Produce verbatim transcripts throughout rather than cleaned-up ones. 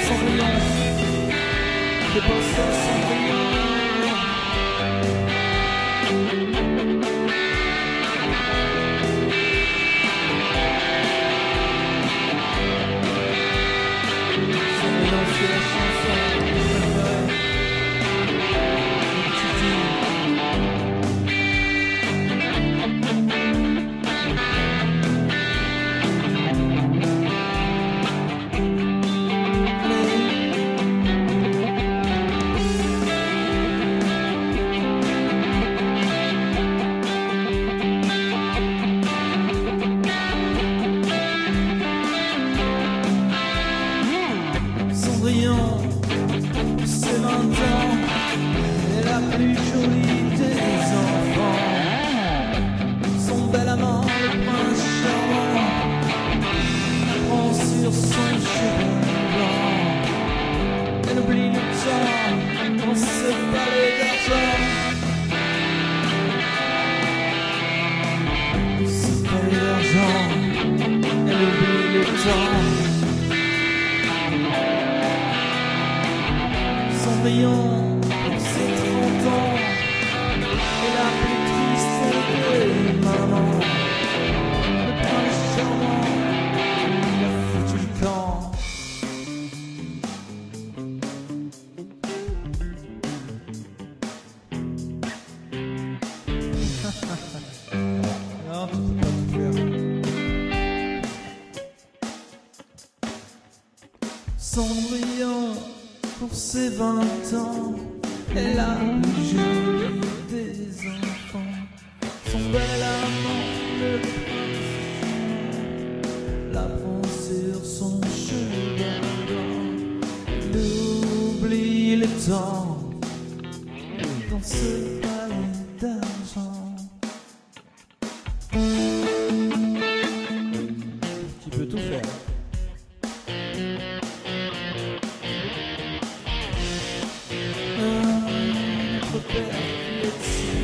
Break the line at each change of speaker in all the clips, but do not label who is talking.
Cendrillon, fais pas ça Cendrillon. Cendrillon, c'est la chanson préférée de Titi. Cendrillon, c'est vingt ans, elle est la plus jolie des enfants. Son bel amant, le prince charmant, la prend sur son cheveu blanc. Elle oublie le temps dans ce palais d'argent. Ce palais d'argent, elle oublie le temps. Cendrillon, pour ses trente ans, est la plus triste des mamans. Le prince charmant, il a foutu le camp. Non, tu peux pas tout faire. Cendrillon, pour ses vingt ans, elle a la plus jolie des enfants. Son bel amant, le prince, la prend sur son cheval blanc. Elle oublie le temps dans ce palais d'argent. Tu peux tout faire. Notre père qui est si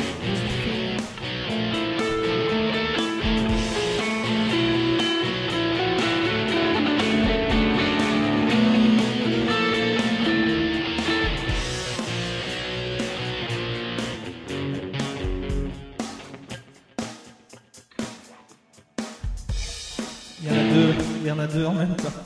il y en a deux, il y en a deux en même temps.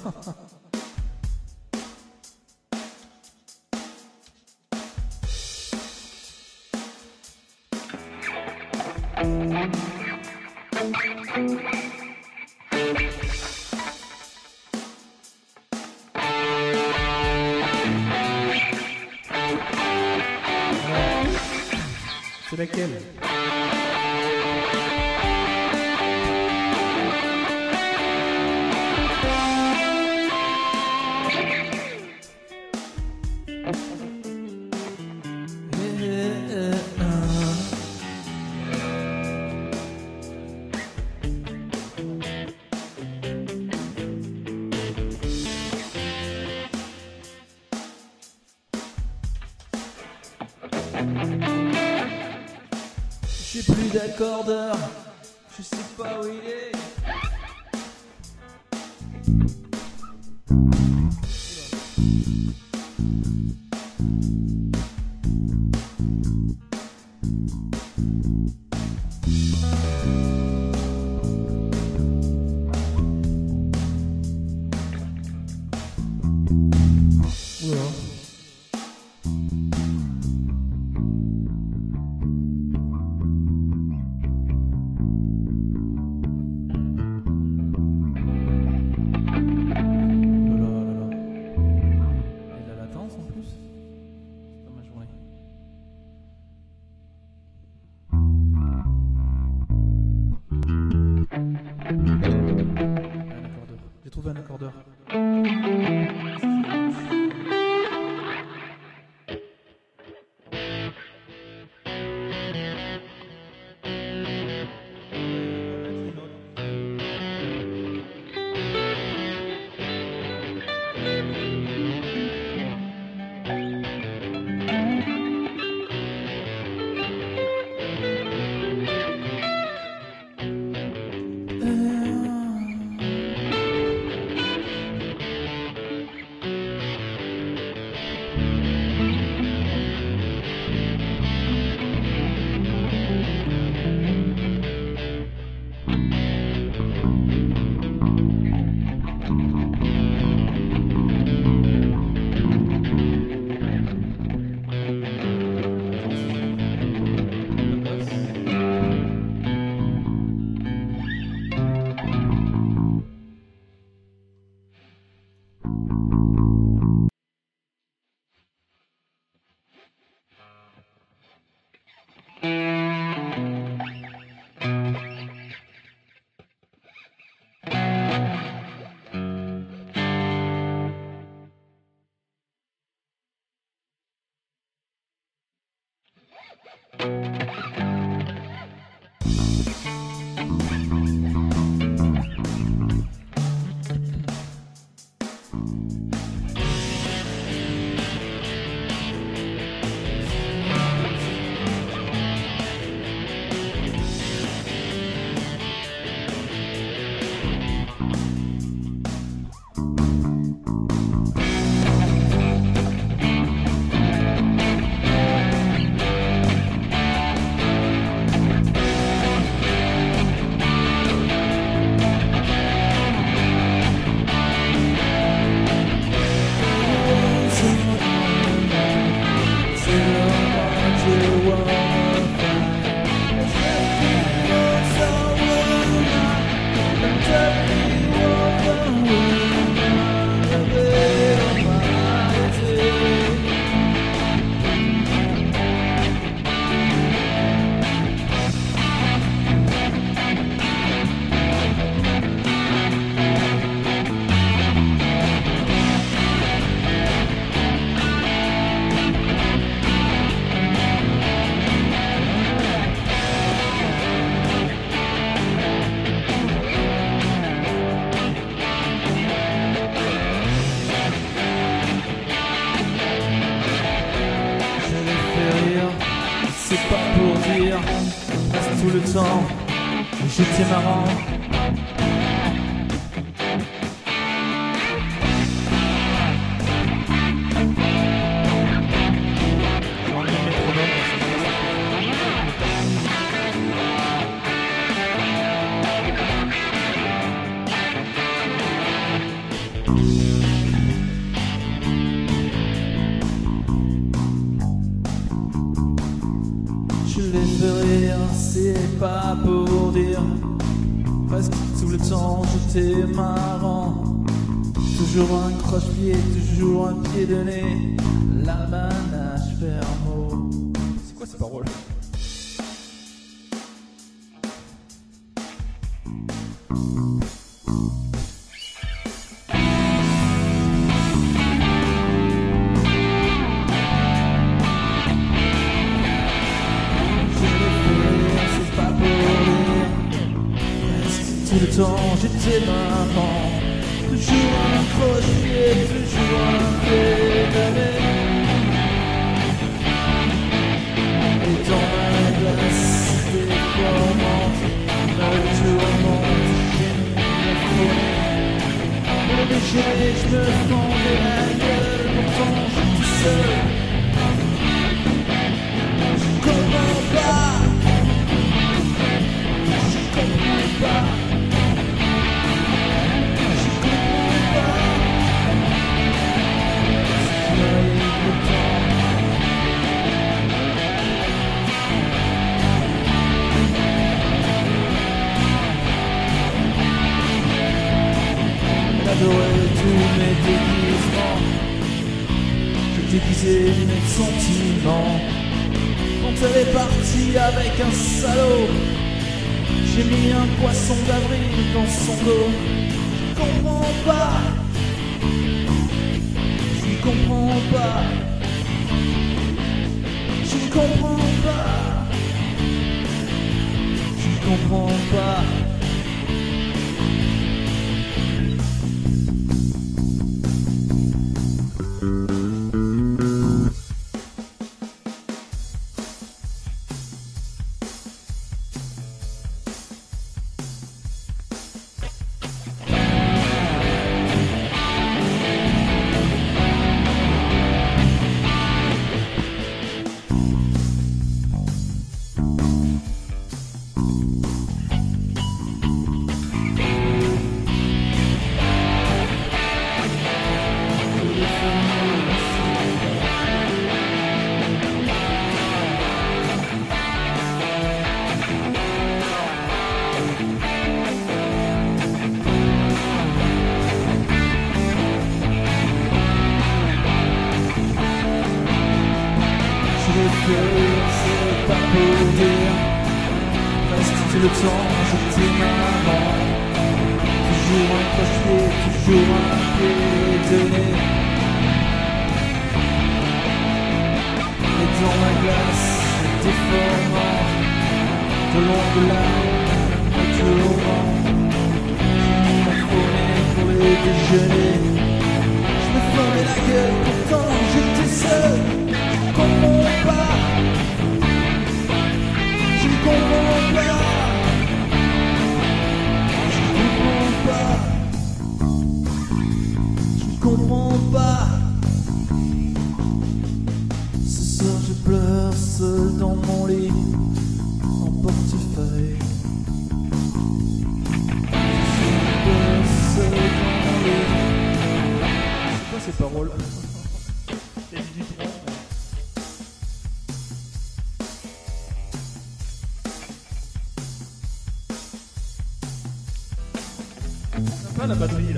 C'est laquelle? J'ai plus d'accordeur, je sais pas où il est. Oula. J'ai trouvé un accordeur. C'est pas pour dire, passe tout le temps, j'étais marrant. Je les fais rire, c'est pas pour dire, presque tout le temps j'étais marrant. Toujours un croche-pied, toujours un pied de nez, la manage fermo. C'est quoi ces paroles? Tout le temps j'étais marrant, toujours un crochet, toujours un pied de nez. Et dans ma glace, des formantes, me tourmente, j'ai mis la folie. Pour le déjeuner, je me fendais la gueule, pourtant j'étais seul. Je comprends pas, je comprends pas. J'adorais tous mes déguisements, je déguisais mes sentiments. Quand elle est partie avec un salaud, j'ai mis un poisson d'avril dans son dos. Je comprends pas, je comprends pas, je comprends pas, je comprends pas. C'est pas pour dire, presque tout le temps j'étais marrant. Toujours un croche-pied, toujours un pied de nez. Et dans ma glace, j'étais fort. de larmes, nature au vent. Je m'affronais pour les déjeuners. Je me fermais la gueule, pourtant j'étais seul. Je comprends pas. Je comprends pas. Je comprends pas. Je comprends pas. Ce soir je pleure seul dans mon lit, en portefeuille. Ce soir je pleure seul dans mon lit. C'est quoi ces paroles? C'est du Dupont. C'est pas la batterie là.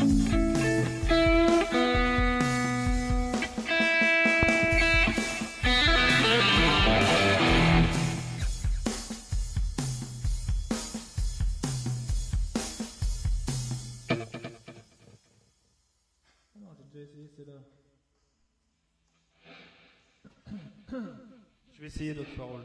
Je vais essayer d'autres paroles.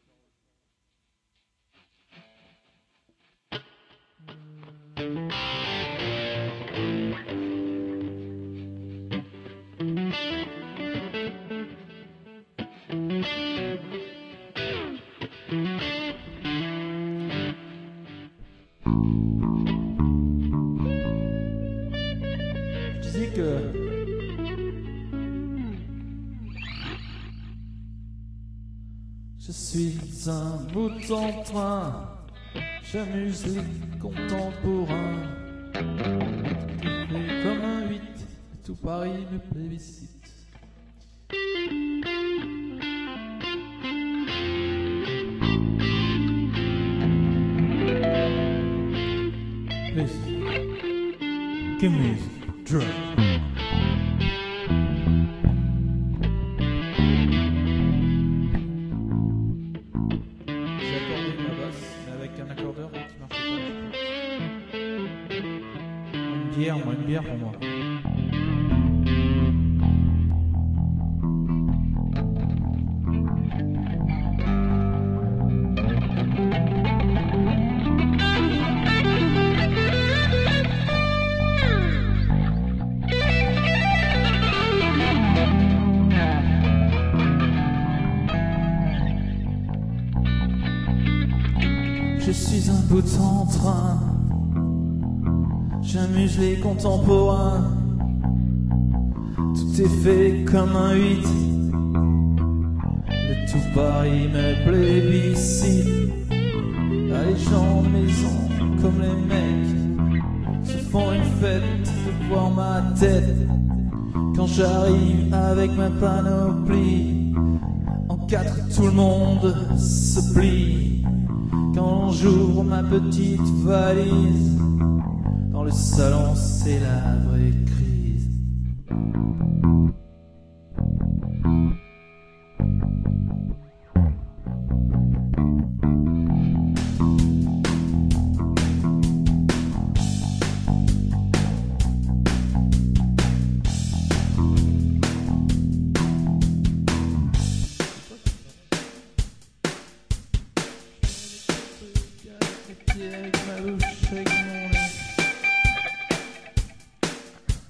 Je disais que je suis un bout en train, j'amuse les contemporains. Tout est comme un huit, tout Paris me plébiscite. Please, give me a drug. Moi, une bière pour moi. Je suis un bout en train, j'amuse les contemporains. Tout est fait comme un huit. Le tout Paris me plébiscite. Ah, les gens de maison, comme les mecs, se font une fête de voir ma tête. Quand j'arrive avec ma panoplie, en quatre tout le monde se plie. Quand j'ouvre ma petite valise, dans le salon, c'est la vraie crise. Avec ma bouche, avec mon nez.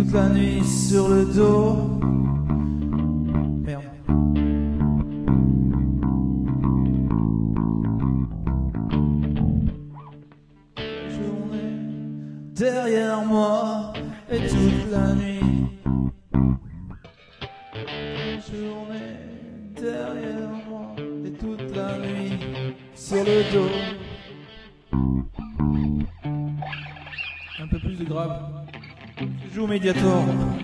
toute la nuit sur le dos. Merde. La journée derrière moi et toute la nuit. La journée derrière moi et toute la nuit sur le dos. Un peu plus de grave. Je joue au Mediator.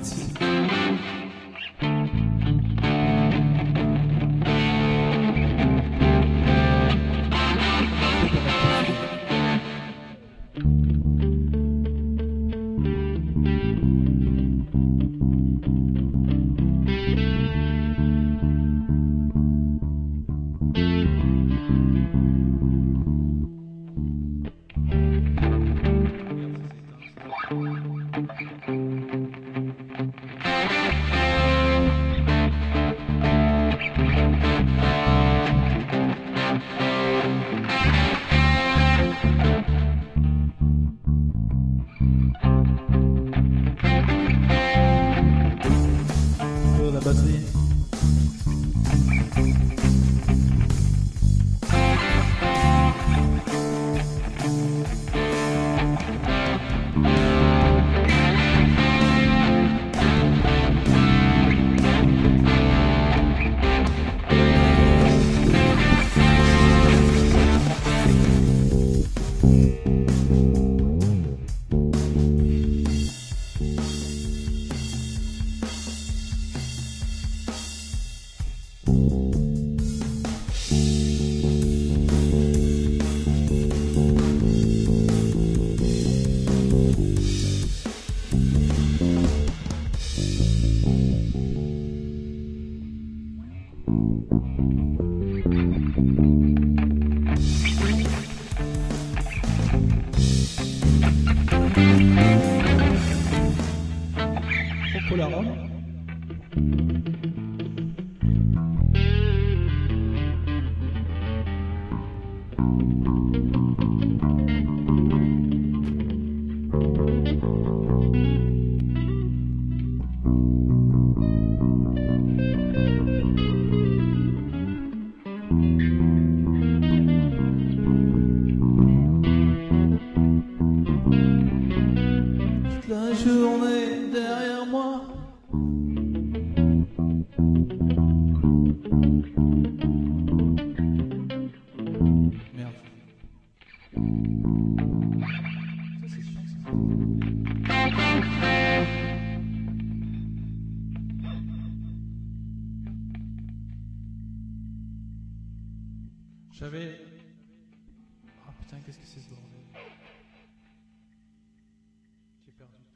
La batterie. Polaroid. Toute la journée derrière moi. Merde. Ça c'est chiant ça. J'avais... Ah putain, qu'est-ce que c'est ce bordel? J'ai perdu.